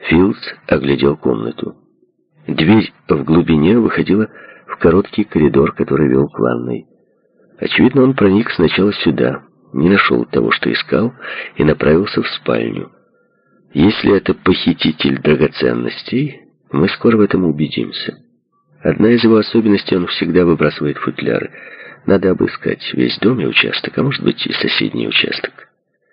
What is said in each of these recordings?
Филдс оглядел комнату. Дверь в глубине выходила в короткий коридор, который вел к ванной. Очевидно, он проник сначала сюда, не нашел того, что искал, и направился в спальню. Если это похититель драгоценностей, мы скоро в этом убедимся. Одна из его особенностей — он всегда выбрасывает футляры. Надо обыскать весь дом и участок, а может быть и соседний участок.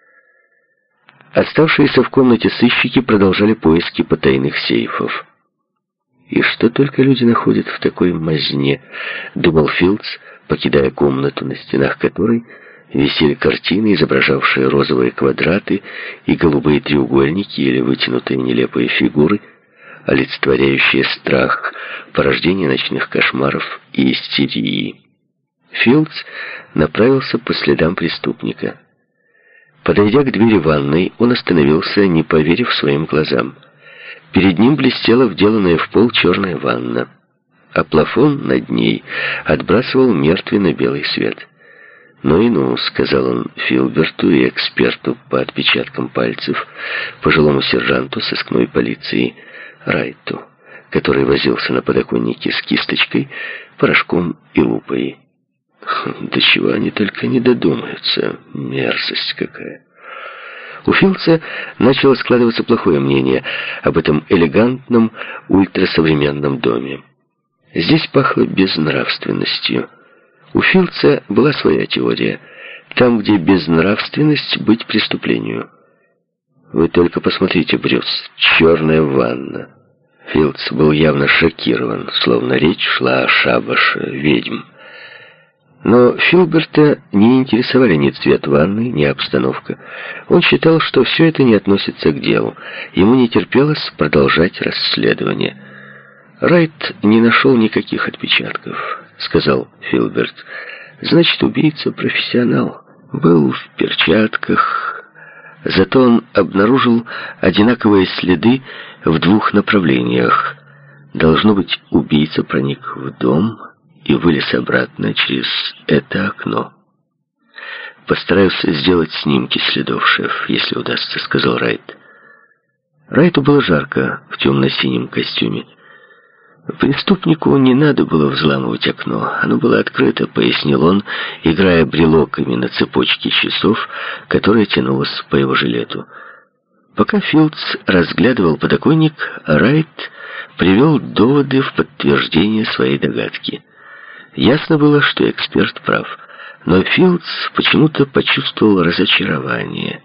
Оставшиеся в комнате сыщики продолжали поиски потайных сейфов. «И что только люди находят в такой мазне», — думал Филдс, покидая комнату, на стенах которой висели картины, изображавшие розовые квадраты и голубые треугольники или вытянутые нелепые фигуры, олицетворяющие страх, порождение ночных кошмаров и истерии. Филдс направился по следам преступника. Подойдя к двери ванной, он остановился, не поверив своим глазам. Перед ним блестела вделанная в пол черная ванна, а плафон над ней отбрасывал мертвенно-белый свет. «Ну и ну», — сказал он Филберту и эксперту по отпечаткам пальцев, пожилому сержанту сыскной полиции Райту, который возился на подоконнике с кисточкой, порошком и лупой. «До чего они только не додумаются, мерзость какая!» У Филдса начало складываться плохое мнение об этом элегантном, ультрасовременном доме. Здесь пахло безнравственностью. У Филдса была своя теория. Там, где безнравственность, быть преступлению. Вы только посмотрите, Брюс, черная ванна. Филдс был явно шокирован, словно речь шла о шабаше ведьм. Но Филберта не интересовали ни цвет ванны, ни обстановка. Он считал, что все это не относится к делу. Ему не терпелось продолжать расследование. «Райт не нашел никаких отпечатков», — сказал Филберт. «Значит, убийца профессионал. Был в перчатках. Зато он обнаружил одинаковые следы в двух направлениях. Должно быть, убийца проник в дом и вылез обратно через это окно. «Постараюсь сделать снимки следов, шеф, если удастся», — сказал Райт. Райту было жарко в темно-синем костюме. «Преступнику не надо было взламывать окно. Оно было открыто», — пояснил он, играя брелоками на цепочке часов, которая тянулась по его жилету. Пока Филдс разглядывал подоконник, Райт привел доводы в подтверждение своей догадки. Ясно было, что эксперт прав, но Филдс почему-то почувствовал разочарование.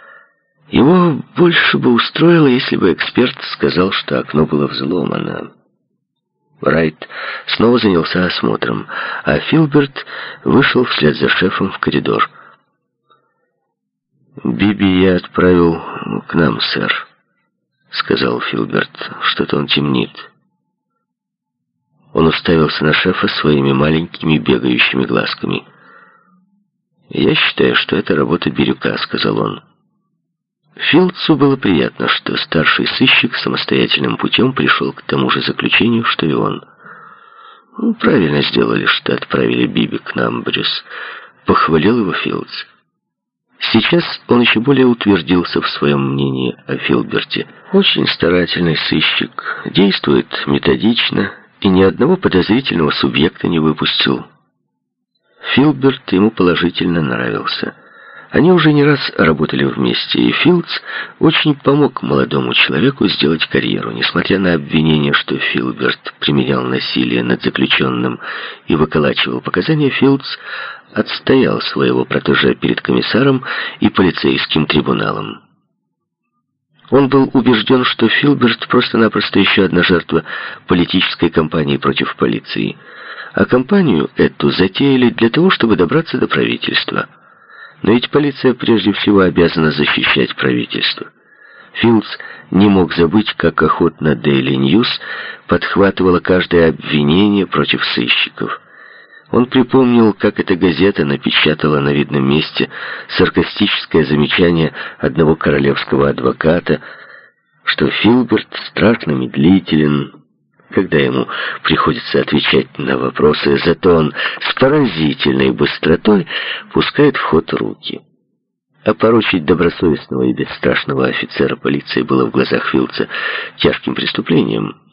Его больше бы устроило, если бы эксперт сказал, что окно было взломано. Райт снова занялся осмотром, а Филберт вышел вслед за шефом в коридор. «Биби я отправил к нам, сэр», — сказал Филберт. «Что-то он темнит». Он уставился на шефа своими маленькими бегающими глазками. «Я считаю, что это работа Бирюка», — сказал он. Филдсу было приятно, что старший сыщик самостоятельным путем пришел к тому же заключению, что и он. «Правильно сделали, что отправили Биби к нам, Брюс», — похвалил его Филдс. Сейчас он еще более утвердился в своем мнении о Филберте. Очень старательный сыщик, действует методично и ни одного подозрительного субъекта не выпустил. Филберт ему положительно нравился. Они уже не раз работали вместе, и Филдс очень помог молодому человеку сделать карьеру. Несмотря на обвинение, что Филберт применял насилие над заключенным и выколачивал показания, Филдс отстоял своего протеже перед комиссаром и полицейским трибуналом. Он был убежден, что Филберт просто-напросто еще одна жертва политической кампании против полиции. А кампанию эту затеяли для того, чтобы добраться до правительства. Но ведь полиция прежде всего обязана защищать правительство. Филдс не мог забыть, как охотно Daily News подхватывала каждое обвинение против сыщиков. Он припомнил, как эта газета напечатала на видном месте саркастическое замечание одного королевского адвоката, что Филберт страшно медлителен, когда ему приходится отвечать на вопросы, зато он с поразительной быстротой пускает в ход руки. Опорочить добросовестного и бесстрашного офицера полиции было в глазах Филдса тяжким преступлением.